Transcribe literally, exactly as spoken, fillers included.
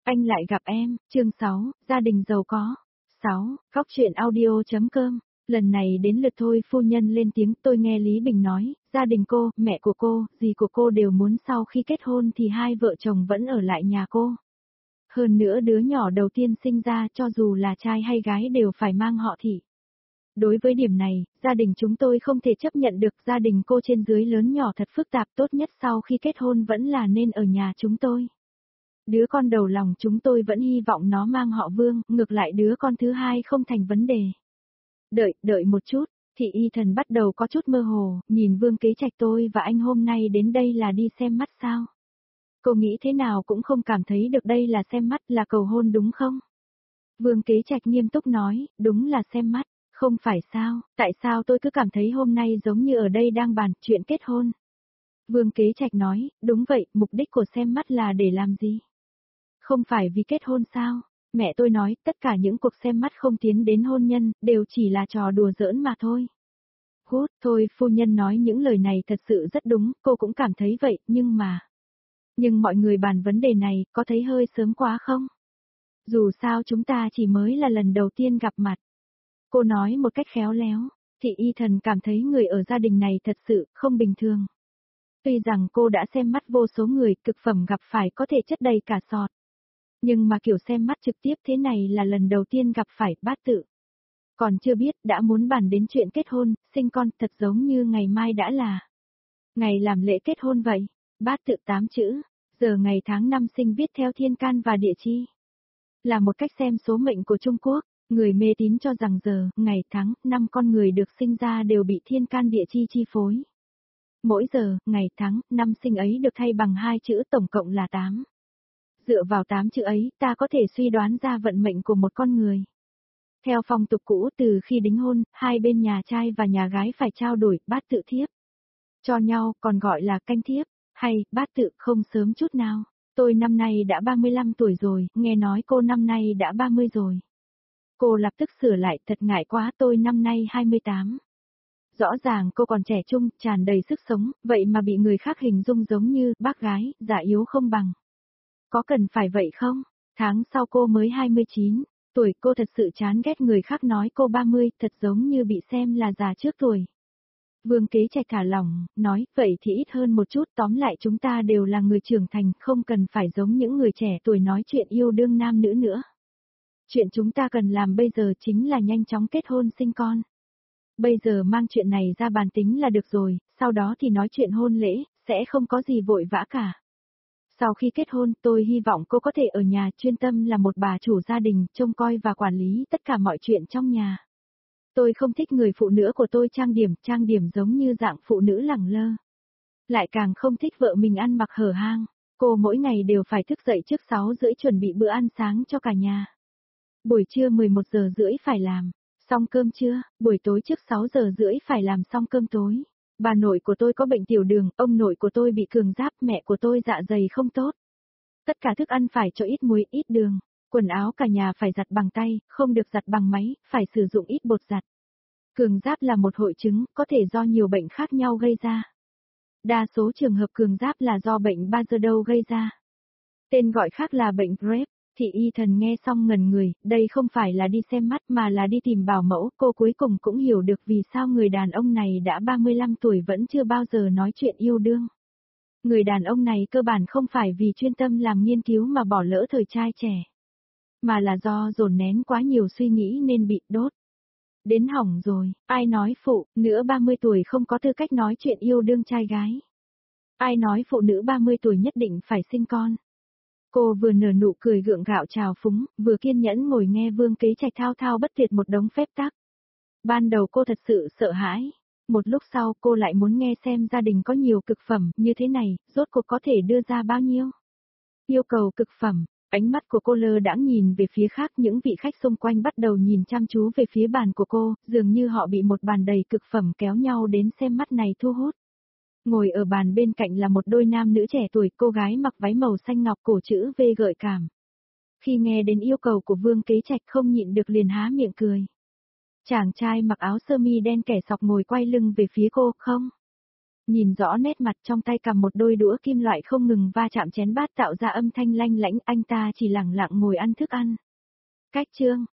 Anh lại gặp em, chương sáu, gia đình giàu có. sáu, Góc truyện audio.com. Lần này đến lượt Thôi phu nhân lên tiếng, tôi nghe Lý Bình nói, gia đình cô, mẹ của cô, dì của cô đều muốn sau khi kết hôn thì hai vợ chồng vẫn ở lại nhà cô. Hơn nữa đứa nhỏ đầu tiên sinh ra cho dù là trai hay gái đều phải mang họ Thị. Đối với điểm này, gia đình chúng tôi không thể chấp nhận được, gia đình cô trên dưới lớn nhỏ thật phức tạp, tốt nhất sau khi kết hôn vẫn là nên ở nhà chúng tôi. Đứa con đầu lòng chúng tôi vẫn hy vọng nó mang họ Vương, ngược lại đứa con thứ hai không thành vấn đề. Đợi, đợi một chút, Thị Y Thần bắt đầu có chút mơ hồ, nhìn Vương Kế Trạch tôi và anh hôm nay đến đây là đi xem mắt sao? Cô nghĩ thế nào cũng không cảm thấy được đây là xem mắt, là cầu hôn đúng không? Vương Kế Trạch nghiêm túc nói, đúng là xem mắt, không phải sao, tại sao tôi cứ cảm thấy hôm nay giống như ở đây đang bàn chuyện kết hôn? Vương Kế Trạch nói, đúng vậy, mục đích của xem mắt là để làm gì? Không phải vì kết hôn sao? Mẹ tôi nói, tất cả những cuộc xem mắt không tiến đến hôn nhân, đều chỉ là trò đùa giỡn mà thôi. Hút, thôi, phu nhân nói những lời này thật sự rất đúng, cô cũng cảm thấy vậy, nhưng mà... Nhưng mọi người bàn vấn đề này, có thấy hơi sớm quá không? Dù sao chúng ta chỉ mới là lần đầu tiên gặp mặt. Cô nói một cách khéo léo, Thị Y Thần cảm thấy người ở gia đình này thật sự không bình thường. Tuy rằng cô đã xem mắt vô số người, cực phẩm gặp phải có thể chất đầy cả sọt. Nhưng mà kiểu xem mắt trực tiếp thế này là lần đầu tiên gặp phải, bát tự. Còn chưa biết, đã muốn bàn đến chuyện kết hôn, sinh con, thật giống như ngày mai đã là ngày làm lễ kết hôn vậy. Bát tự tám chữ, giờ ngày tháng năm sinh viết theo thiên can và địa chi. Là một cách xem số mệnh của Trung Quốc, người mê tín cho rằng giờ, ngày tháng, năm con người được sinh ra đều bị thiên can địa chi chi phối. Mỗi giờ, ngày tháng, năm sinh ấy được thay bằng hai chữ, tổng cộng là tám. Dựa vào tám chữ ấy, ta có thể suy đoán ra vận mệnh của một con người. Theo phong tục cũ, từ khi đính hôn, hai bên nhà trai và nhà gái phải trao đổi bát tự thiếp cho nhau, còn gọi là canh thiếp, hay bát tự, không sớm chút nào. Tôi năm nay đã ba mươi lăm tuổi rồi, nghe nói cô năm nay đã ba mươi rồi. Cô lập tức sửa lại, thật ngại quá, tôi năm nay hai mươi tám. Rõ ràng cô còn trẻ trung, tràn đầy sức sống, vậy mà bị người khác hình dung giống như bác gái, già yếu không bằng. Có cần phải vậy không? Tháng sau cô mới hai mươi chín, tuổi, cô thật sự chán ghét người khác nói cô ba mươi, thật giống như bị xem là già trước tuổi. Vương Kế Trạch thả lỏng, nói, vậy thì ít hơn một chút, tóm lại chúng ta đều là người trưởng thành, không cần phải giống những người trẻ tuổi nói chuyện yêu đương nam nữ nữa. Chuyện chúng ta cần làm bây giờ chính là nhanh chóng kết hôn sinh con. Bây giờ mang chuyện này ra bàn tính là được rồi, sau đó thì nói chuyện hôn lễ, sẽ không có gì vội vã cả. Sau khi kết hôn, tôi hy vọng cô có thể ở nhà chuyên tâm là một bà chủ gia đình, trông coi và quản lý tất cả mọi chuyện trong nhà. Tôi không thích người phụ nữ của tôi trang điểm, trang điểm giống như dạng phụ nữ lẳng lơ. Lại càng không thích vợ mình ăn mặc hở hang. Cô mỗi ngày đều phải thức dậy trước sáu rưỡi chuẩn bị bữa ăn sáng cho cả nhà. Buổi trưa mười một giờ rưỡi phải làm xong cơm trưa, buổi tối trước sáu giờ rưỡi phải làm xong cơm tối. Bà nội của tôi có bệnh tiểu đường, ông nội của tôi bị cường giáp, mẹ của tôi dạ dày không tốt. Tất cả thức ăn phải cho ít muối, ít đường. Quần áo cả nhà phải giặt bằng tay, không được giặt bằng máy, phải sử dụng ít bột giặt. Cường giáp là một hội chứng, có thể do nhiều bệnh khác nhau gây ra. Đa số trường hợp cường giáp là do bệnh Bajedow gây ra. Tên gọi khác là bệnh Greb. Thị Y Thần nghe xong ngần người, đây không phải là đi xem mắt mà là đi tìm bảo mẫu, cô cuối cùng cũng hiểu được vì sao người đàn ông này đã ba mươi lăm tuổi vẫn chưa bao giờ nói chuyện yêu đương. Người đàn ông này cơ bản không phải vì chuyên tâm làm nghiên cứu mà bỏ lỡ thời trai trẻ, mà là do dồn nén quá nhiều suy nghĩ nên bị đốt. Đến hỏng rồi, ai nói phụ nữ ba mươi tuổi không có tư cách nói chuyện yêu đương trai gái. Ai nói phụ nữ ba mươi tuổi nhất định phải sinh con. Cô vừa nở nụ cười gượng gạo trào phúng, vừa kiên nhẫn ngồi nghe Vương Kế Trạch thao thao bất tuyệt một đống phép tắc. Ban đầu cô thật sự sợ hãi. Một lúc sau cô lại muốn nghe xem gia đình có nhiều cực phẩm như thế này, rốt cuộc có thể đưa ra bao nhiêu. Yêu cầu cực phẩm, ánh mắt của cô lơ đãng nhìn về phía khác, những vị khách xung quanh bắt đầu nhìn chăm chú về phía bàn của cô, dường như họ bị một bàn đầy cực phẩm kéo nhau đến xem mắt này thu hút. Ngồi ở bàn bên cạnh là một đôi nam nữ trẻ tuổi, cô gái mặc váy màu xanh ngọc cổ chữ V gợi cảm. Khi nghe đến yêu cầu của Vương Kế Trạch không nhịn được liền há miệng cười. Chàng trai mặc áo sơ mi đen kẻ sọc ngồi quay lưng về phía cô, không. Nhìn rõ nét mặt trong tay cầm một đôi đũa kim loại không ngừng va chạm chén bát tạo ra âm thanh lanh lảnh, anh ta chỉ lặng lặng ngồi ăn thức ăn. Cách chương